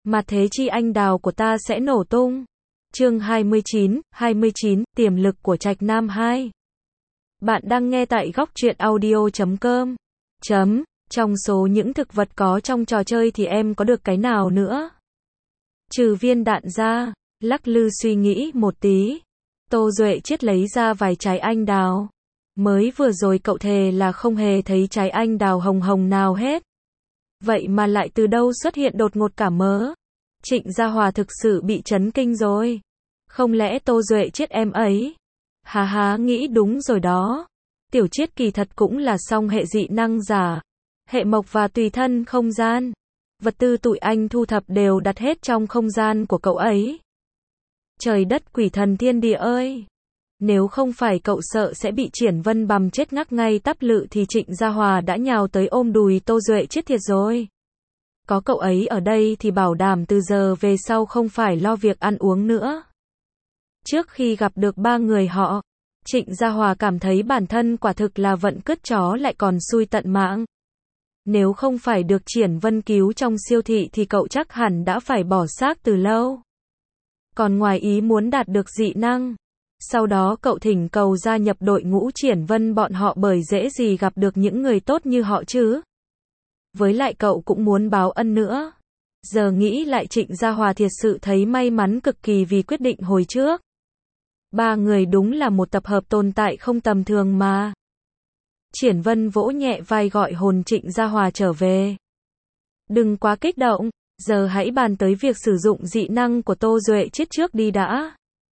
mà thế chi anh đào của ta sẽ nổ tung. Chương 29, tiềm lực của Trạch Nam 2. Bạn đang nghe tại góc truyện audio.com. Trong số những thực vật có trong trò chơi thì em có được cái nào nữa? Trừ viên đạn ra, lắc lư suy nghĩ một tí. Tô Duệ Chiết lấy ra vài trái anh đào. Mới vừa rồi cậu thề là không hề thấy trái anh đào hồng hồng nào hết. Vậy mà lại từ đâu xuất hiện đột ngột cả mớ. Trịnh Gia Hòa thực sự bị chấn kinh rồi. Không lẽ Tô Duệ Chiết em ấy? Hà, nghĩ đúng rồi đó. Tiểu Chiết kỳ thật cũng là song hệ dị năng giả. Hệ mộc và tùy thân không gian. Vật tư tụi anh thu thập đều đặt hết trong không gian của cậu ấy. Trời đất quỷ thần thiên địa ơi! Nếu không phải cậu sợ sẽ bị Triển Vân bằm chết ngắc ngay tắp lự thì Trịnh Gia Hòa đã nhào tới ôm đùi Tô Duệ Chiết thiệt rồi. Có cậu ấy ở đây thì bảo đảm từ giờ về sau không phải lo việc ăn uống nữa. Trước khi gặp được ba người họ, Trịnh Gia Hòa cảm thấy bản thân quả thực là vận cứt chó lại còn xui tận mạng. Nếu không phải được Triển Vân cứu trong siêu thị thì cậu chắc hẳn đã phải bỏ xác từ lâu. Còn ngoài ý muốn đạt được dị năng, sau đó cậu thỉnh cầu gia nhập đội ngũ Triển Vân bọn họ bởi dễ gì gặp được những người tốt như họ chứ. Với lại cậu cũng muốn báo ân nữa. Giờ nghĩ lại Trịnh Gia Hòa thiệt sự thấy may mắn cực kỳ vì quyết định hồi trước. Ba người đúng là một tập hợp tồn tại không tầm thường mà. Triển Vân vỗ nhẹ vai gọi hồn Trịnh Gia Hòa trở về. Đừng quá kích động, giờ hãy bàn tới việc sử dụng dị năng của Tô Duệ Chiết trước đi đã.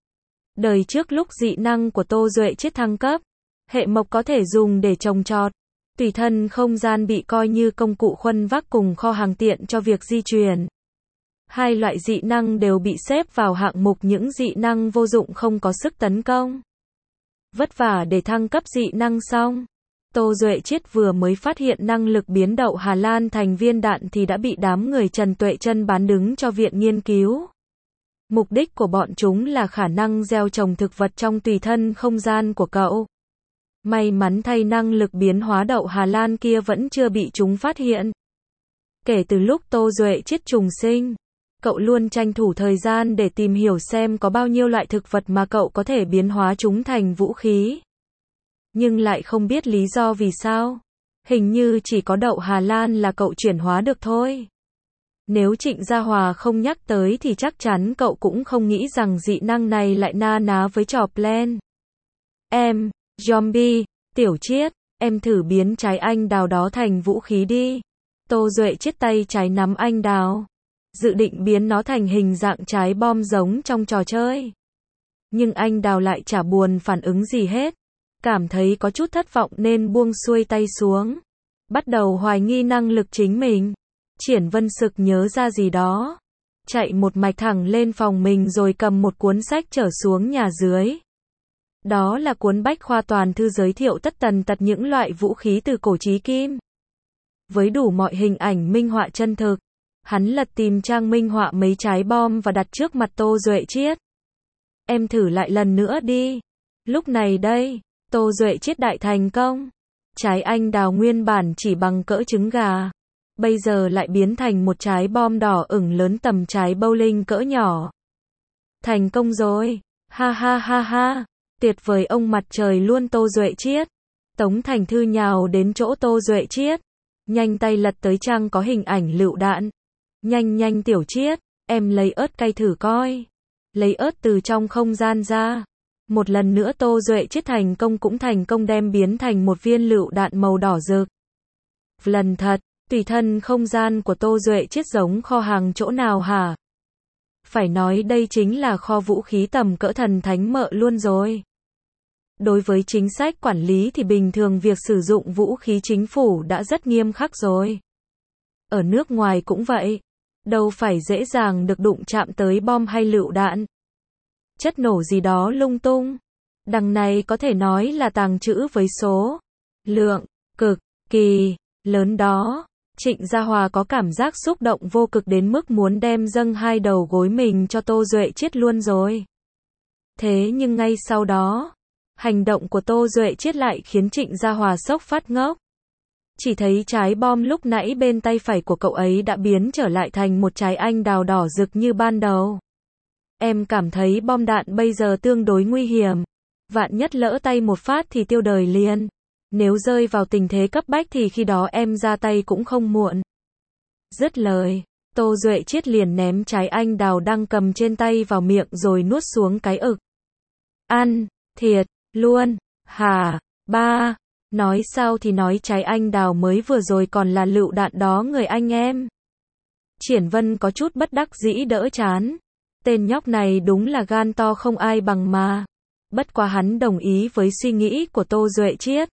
Đời trước lúc dị năng của Tô Duệ Chiết thăng cấp, hệ mộc có thể dùng để trồng trọt. Tùy thân không gian bị coi như công cụ khuân vác cùng kho hàng tiện cho việc di chuyển. Hai loại dị năng đều bị xếp vào hạng mục những dị năng vô dụng không có sức tấn công. Vất vả để thăng cấp dị năng xong, Tô Duệ Chiết vừa mới phát hiện năng lực biến đậu Hà Lan thành viên đạn thì đã bị đám người Trần Tuệ Trân bán đứng cho viện nghiên cứu. Mục đích của bọn chúng là khả năng gieo trồng thực vật trong tùy thân không gian của cậu. May mắn thay năng lực biến hóa đậu Hà Lan kia vẫn chưa bị chúng phát hiện. Kể từ lúc Tô Duệ Chiết trùng sinh, cậu luôn tranh thủ thời gian để tìm hiểu xem có bao nhiêu loại thực vật mà cậu có thể biến hóa chúng thành vũ khí. Nhưng lại không biết lý do vì sao. Hình như chỉ có đậu Hà Lan là cậu chuyển hóa được thôi. Nếu Trịnh Gia Hòa không nhắc tới thì chắc chắn cậu cũng không nghĩ rằng dị năng này lại na ná với trò plan. Zombie, Tiểu Chiết, em thử biến trái anh đào đó thành vũ khí đi. Tô Duệ Chiết tay trái nắm anh đào, dự định biến nó thành hình dạng trái bom giống trong trò chơi. Nhưng anh đào lại chả buồn phản ứng gì hết. Cảm thấy có chút thất vọng nên buông xuôi tay xuống. Bắt đầu hoài nghi năng lực chính mình. Triển Vân sực nhớ ra gì đó. Chạy một mạch thẳng lên phòng mình rồi cầm một cuốn sách trở xuống nhà dưới. Đó là cuốn bách khoa toàn thư giới thiệu tất tần tật những loại vũ khí từ cổ chí kim. Với đủ mọi hình ảnh minh họa chân thực, hắn lật tìm trang minh họa mấy trái bom và đặt trước mặt Tô Duệ Chiết. Em thử lại lần nữa đi. Lúc này đây, Tô Duệ Chiết đại thành công. Trái anh đào nguyên bản chỉ bằng cỡ trứng gà, bây giờ lại biến thành một trái bom đỏ ửng lớn tầm trái bowling cỡ nhỏ. Thành công rồi. Ha. Tuyệt vời ông mặt trời luôn Tô Duệ Chiết. Tống Thành Thư nhào đến chỗ Tô Duệ Chiết. Nhanh tay lật tới trang có hình ảnh lựu đạn. Nhanh Tiểu Chiết, em lấy ớt cay thử coi. Lấy ớt từ trong không gian ra. Một lần nữa Tô Duệ Chiết cũng thành công đem biến thành một viên lựu đạn màu đỏ rực. Lần thật, tùy thân không gian của Tô Duệ Chiết giống kho hàng chỗ nào hả? Phải nói đây chính là kho vũ khí tầm cỡ thần thánh mợ luôn rồi. Đối với chính sách quản lý thì bình thường việc sử dụng vũ khí chính phủ đã rất nghiêm khắc rồi. Ở nước ngoài cũng vậy. Đâu phải dễ dàng được đụng chạm tới bom hay lựu đạn. Chất nổ gì đó lung tung. Đằng này có thể nói là tàng trữ với số lượng cực kỳ lớn đó. Trịnh Gia Hòa có cảm giác xúc động vô cực đến mức muốn đem dâng hai đầu gối mình cho Tô Duệ Chiết luôn rồi. Thế nhưng ngay sau đó, hành động của Tô Duệ Chiết lại khiến Trịnh Gia Hòa sốc phát ngốc. Chỉ thấy trái bom lúc nãy bên tay phải của cậu ấy đã biến trở lại thành một trái anh đào đỏ rực như ban đầu. Em cảm thấy bom đạn bây giờ tương đối nguy hiểm. Vạn nhất lỡ tay một phát thì tiêu đời liền. Nếu rơi vào tình thế cấp bách thì khi đó em ra tay cũng không muộn. Dứt lời, Tô Duệ Chiết liền ném trái anh đào đang cầm trên tay vào miệng rồi nuốt xuống cái ực. Ăn, thiệt, luôn, hả, ba, nói sao thì nói trái anh đào mới vừa rồi còn là lựu đạn đó người anh em. Triển Vân có chút bất đắc dĩ đỡ chán. Tên nhóc này đúng là gan to không ai bằng mà. Bất quá hắn đồng ý với suy nghĩ của Tô Duệ Chiết.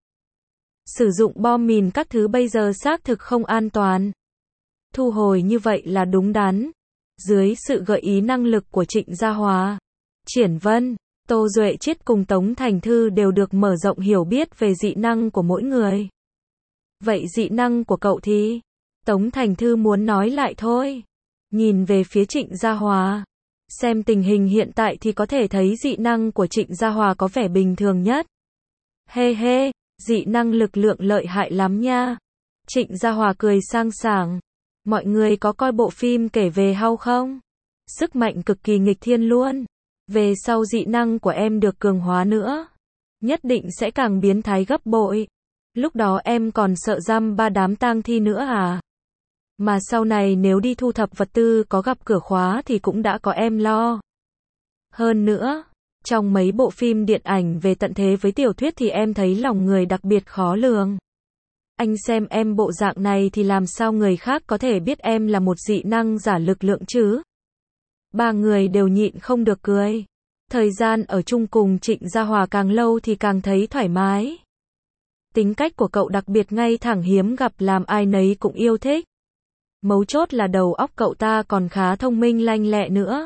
Sử dụng bom mìn các thứ bây giờ xác thực không an toàn. Thu hồi như vậy là đúng đắn. Dưới sự gợi ý năng lực của Trịnh Gia Hòa, Triển Vân, Tô Duệ Chiết cùng Tống Thành Thư đều được mở rộng hiểu biết về dị năng của mỗi người. Vậy dị năng của cậu thì? Tống Thành Thư muốn nói lại thôi. Nhìn về phía Trịnh Gia Hòa. Xem tình hình hiện tại thì có thể thấy dị năng của Trịnh Gia Hòa có vẻ bình thường nhất. Hê hê, dị năng lực lượng lợi hại lắm nha. Trịnh Gia Hòa cười sang sảng. Mọi người có coi bộ phim kể về Hulk không? Sức mạnh cực kỳ nghịch thiên luôn. Về sau dị năng của em được cường hóa nữa. Nhất định sẽ càng biến thái gấp bội. Lúc đó em còn sợ giam ba đám tang thi nữa à? Mà sau này nếu đi thu thập vật tư có gặp cửa khóa thì cũng đã có em lo. Hơn nữa, trong mấy bộ phim điện ảnh về tận thế với tiểu thuyết thì em thấy lòng người đặc biệt khó lường. Anh xem em bộ dạng này thì làm sao người khác có thể biết em là một dị năng giả lực lượng chứ? Ba người đều nhịn không được cười. Thời gian ở chung cùng Trịnh Gia Hòa càng lâu thì càng thấy thoải mái. Tính cách của cậu đặc biệt ngay thẳng hiếm gặp làm ai nấy cũng yêu thích. Mấu chốt là đầu óc cậu ta còn khá thông minh lanh lẹ nữa.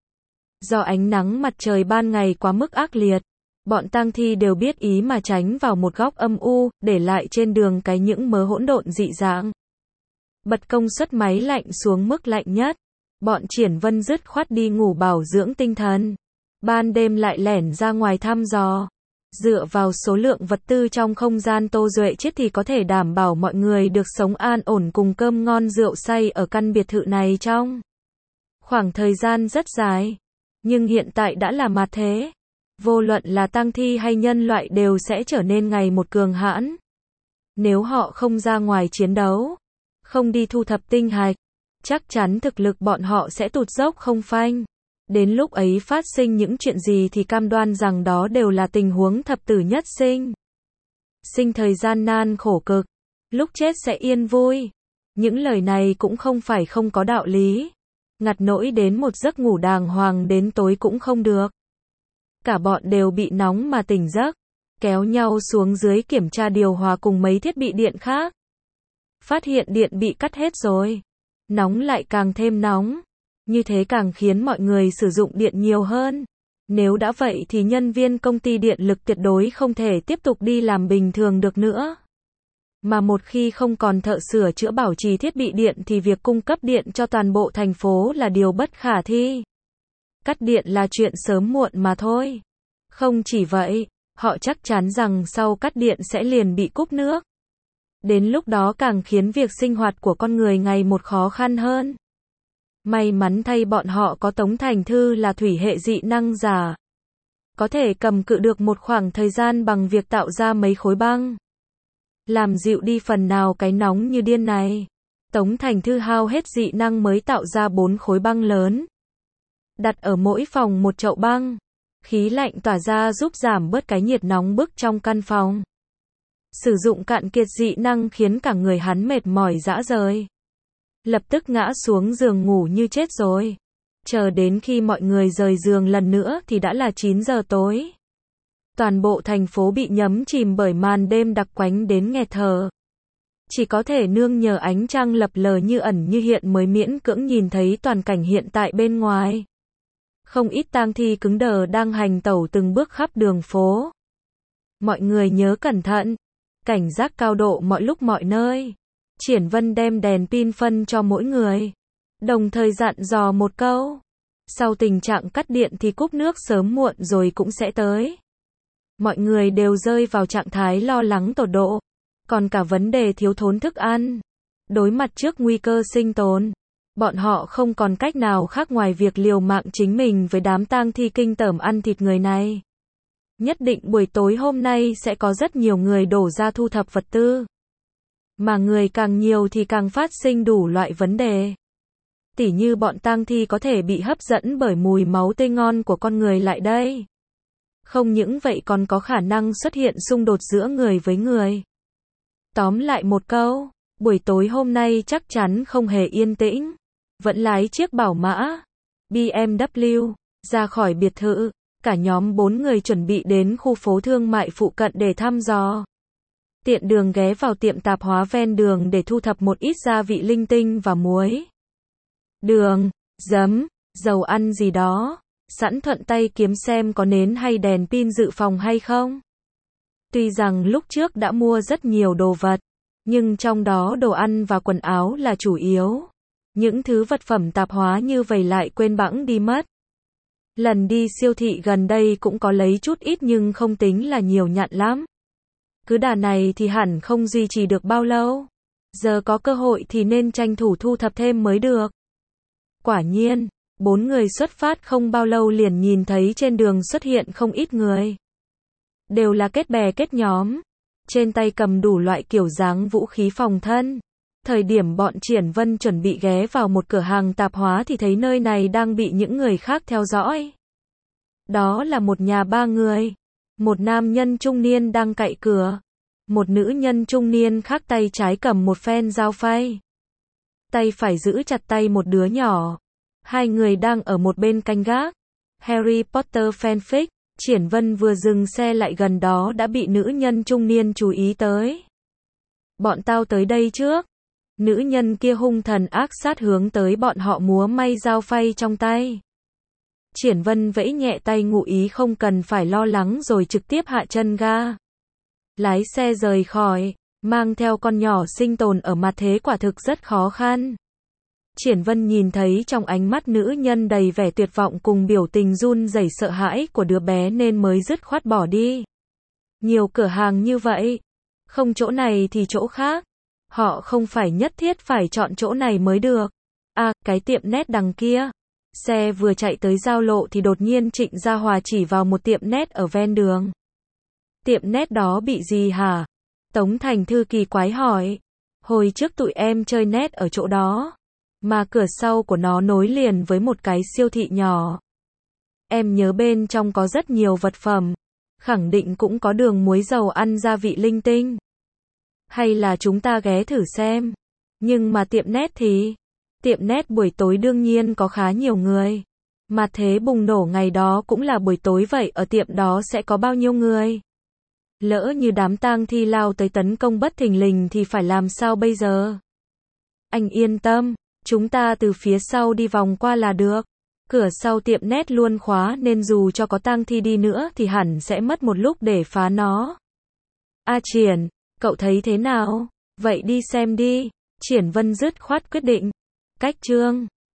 Do ánh nắng mặt trời ban ngày quá mức ác liệt, bọn tang thi đều biết ý mà tránh vào một góc âm u, để lại trên đường cái những mớ hỗn độn dị dạng. Bật công suất máy lạnh xuống mức lạnh nhất. Bọn Triển Vân dứt khoát đi ngủ bảo dưỡng tinh thần. Ban đêm lại lẻn ra ngoài thăm dò. Dựa vào số lượng vật tư trong không gian Tô Duệ Chiết thì có thể đảm bảo mọi người được sống an ổn cùng cơm ngon rượu say ở căn biệt thự này trong khoảng thời gian rất dài. Nhưng hiện tại đã là mặt thế. Vô luận là tang thi hay nhân loại đều sẽ trở nên ngày một cường hãn. Nếu họ không ra ngoài chiến đấu, không đi thu thập tinh hạch, chắc chắn thực lực bọn họ sẽ tụt dốc không phanh. Đến lúc ấy phát sinh những chuyện gì thì cam đoan rằng đó đều là tình huống thập tử nhất sinh. Sinh thời gian nan khổ cực, lúc chết sẽ yên vui. Những lời này cũng không phải không có đạo lý. Ngặt nỗi đến một giấc ngủ đàng hoàng đến tối cũng không được. Cả bọn đều bị nóng mà tỉnh giấc, kéo nhau xuống dưới kiểm tra điều hòa cùng mấy thiết bị điện khác. Phát hiện điện bị cắt hết rồi. Nóng lại càng thêm nóng. Như thế càng khiến mọi người sử dụng điện nhiều hơn. Nếu đã vậy thì nhân viên công ty điện lực tuyệt đối không thể tiếp tục đi làm bình thường được nữa. Mà một khi không còn thợ sửa chữa bảo trì thiết bị điện thì việc cung cấp điện cho toàn bộ thành phố là điều bất khả thi. Cắt điện là chuyện sớm muộn mà thôi. Không chỉ vậy, họ chắc chắn rằng sau cắt điện sẽ liền bị cúp nước. Đến lúc đó càng khiến việc sinh hoạt của con người ngày một khó khăn hơn. May mắn thay bọn họ có Tống Thành Thư là thủy hệ dị năng giả. Có thể cầm cự được một khoảng thời gian bằng việc tạo ra mấy khối băng. Làm dịu đi phần nào cái nóng như điên này. Tống Thành Thư hao hết dị năng mới tạo ra 4 khối băng lớn. Đặt ở mỗi phòng một chậu băng. Khí lạnh tỏa ra giúp giảm bớt cái nhiệt nóng bức trong căn phòng. Sử dụng cạn kiệt dị năng khiến cả người hắn mệt mỏi rã rời. Lập tức ngã xuống giường ngủ như chết rồi. Chờ đến khi mọi người rời giường lần nữa thì đã là 9 giờ tối. Toàn bộ thành phố bị nhấm chìm bởi màn đêm đặc quánh đến nghẹt thở. Chỉ có thể nương nhờ ánh trăng lập lờ như ẩn như hiện mới miễn cưỡng nhìn thấy toàn cảnh hiện tại bên ngoài. Không ít tang thi cứng đờ đang hành tẩu từng bước khắp đường phố. Mọi người nhớ cẩn thận. Cảnh giác cao độ mọi lúc mọi nơi. Triển Vân đem đèn pin phân cho mỗi người. Đồng thời dặn dò một câu. Sau tình trạng cắt điện thì cúp nước sớm muộn rồi cũng sẽ tới. Mọi người đều rơi vào trạng thái lo lắng tột độ. còn cả vấn đề thiếu thốn thức ăn. Đối mặt trước nguy cơ sinh tồn, bọn họ không còn cách nào khác ngoài việc liều mạng chính mình với đám tang thi kinh tởm ăn thịt người này. Nhất định buổi tối hôm nay sẽ có rất nhiều người đổ ra thu thập vật tư. Mà người càng nhiều thì càng phát sinh đủ loại vấn đề. Tỉ như bọn tang thi có thể bị hấp dẫn bởi mùi máu tươi ngon của con người lại đây. Không những vậy còn có khả năng xuất hiện xung đột giữa người với người. Tóm lại một câu, buổi tối hôm nay chắc chắn không hề yên tĩnh. Vẫn lái chiếc bảo mã BMW ra khỏi biệt thự, cả nhóm 4 người chuẩn bị đến khu phố thương mại phụ cận để thăm dò. Tiện đường ghé vào tiệm tạp hóa ven đường để thu thập một ít gia vị linh tinh và muối, đường, giấm, dầu ăn gì đó, sẵn thuận tay kiếm xem có nến hay đèn pin dự phòng hay không. Tuy rằng lúc trước đã mua rất nhiều đồ vật, nhưng trong đó đồ ăn và quần áo là chủ yếu. Những thứ vật phẩm tạp hóa như vậy lại quên bẵng đi mất. Lần đi siêu thị gần đây cũng có lấy chút ít nhưng không tính là nhiều nhặn lắm. Cứ đà này thì hẳn không duy trì được bao lâu. Giờ có cơ hội thì nên tranh thủ thu thập thêm mới được. Quả nhiên, 4 người xuất phát không bao lâu liền nhìn thấy trên đường xuất hiện không ít người. Đều là kết bè kết nhóm, trên tay cầm đủ loại kiểu dáng vũ khí phòng thân. Thời điểm bọn Triển Vân chuẩn bị ghé vào một cửa hàng tạp hóa thì thấy nơi này đang bị những người khác theo dõi. Đó là một nhà 3 người. Một nam nhân trung niên đang cạy cửa. Một nữ nhân trung niên khác tay trái cầm một phen dao phay. Tay phải giữ chặt tay một đứa nhỏ. Hai người đang ở một bên canh gác. Harry Potter fanfic. Triển Vân vừa dừng xe lại gần đó đã bị nữ nhân trung niên chú ý tới. Bọn tao tới đây trước. Nữ nhân kia hung thần ác sát hướng tới bọn họ múa may dao phay trong tay. Triển Vân vẫy nhẹ tay ngụ ý không cần phải lo lắng rồi trực tiếp hạ chân ga. Lái xe rời khỏi, mang theo con nhỏ sinh tồn ở mặt thế quả thực rất khó khăn. Triển Vân nhìn thấy trong ánh mắt nữ nhân đầy vẻ tuyệt vọng cùng biểu tình run rẩy sợ hãi của đứa bé nên mới dứt khoát bỏ đi. Nhiều cửa hàng như vậy, không chỗ này thì chỗ khác. Họ không phải nhất thiết phải chọn chỗ này mới được. À, cái tiệm nét đằng kia. Xe vừa chạy tới giao lộ thì đột nhiên Trịnh Gia Hòa chỉ vào một tiệm nét ở ven đường. Tiệm nét đó bị gì hả? Tống Thành Thư kỳ quái hỏi. Hồi trước tụi em chơi nét ở chỗ đó. Mà cửa sau của nó nối liền với một cái siêu thị nhỏ. Em nhớ bên trong có rất nhiều vật phẩm. Khẳng định cũng có đường muối dầu ăn gia vị linh tinh. Hay là chúng ta ghé thử xem. Nhưng mà tiệm nét thì... Tiệm nét buổi tối đương nhiên có khá nhiều người. Mà thế bùng nổ ngày đó cũng là buổi tối vậy ở tiệm đó sẽ có bao nhiêu người? Lỡ như đám tang thi lao tới tấn công bất thình lình thì phải làm sao bây giờ? Anh yên tâm, chúng ta từ phía sau đi vòng qua là được. Cửa sau tiệm nét luôn khóa nên dù cho có tang thi đi nữa thì hẳn sẽ mất một lúc để phá nó. A Triển, cậu thấy thế nào? Vậy đi xem đi. Triển Vân dứt khoát quyết định. Cách chương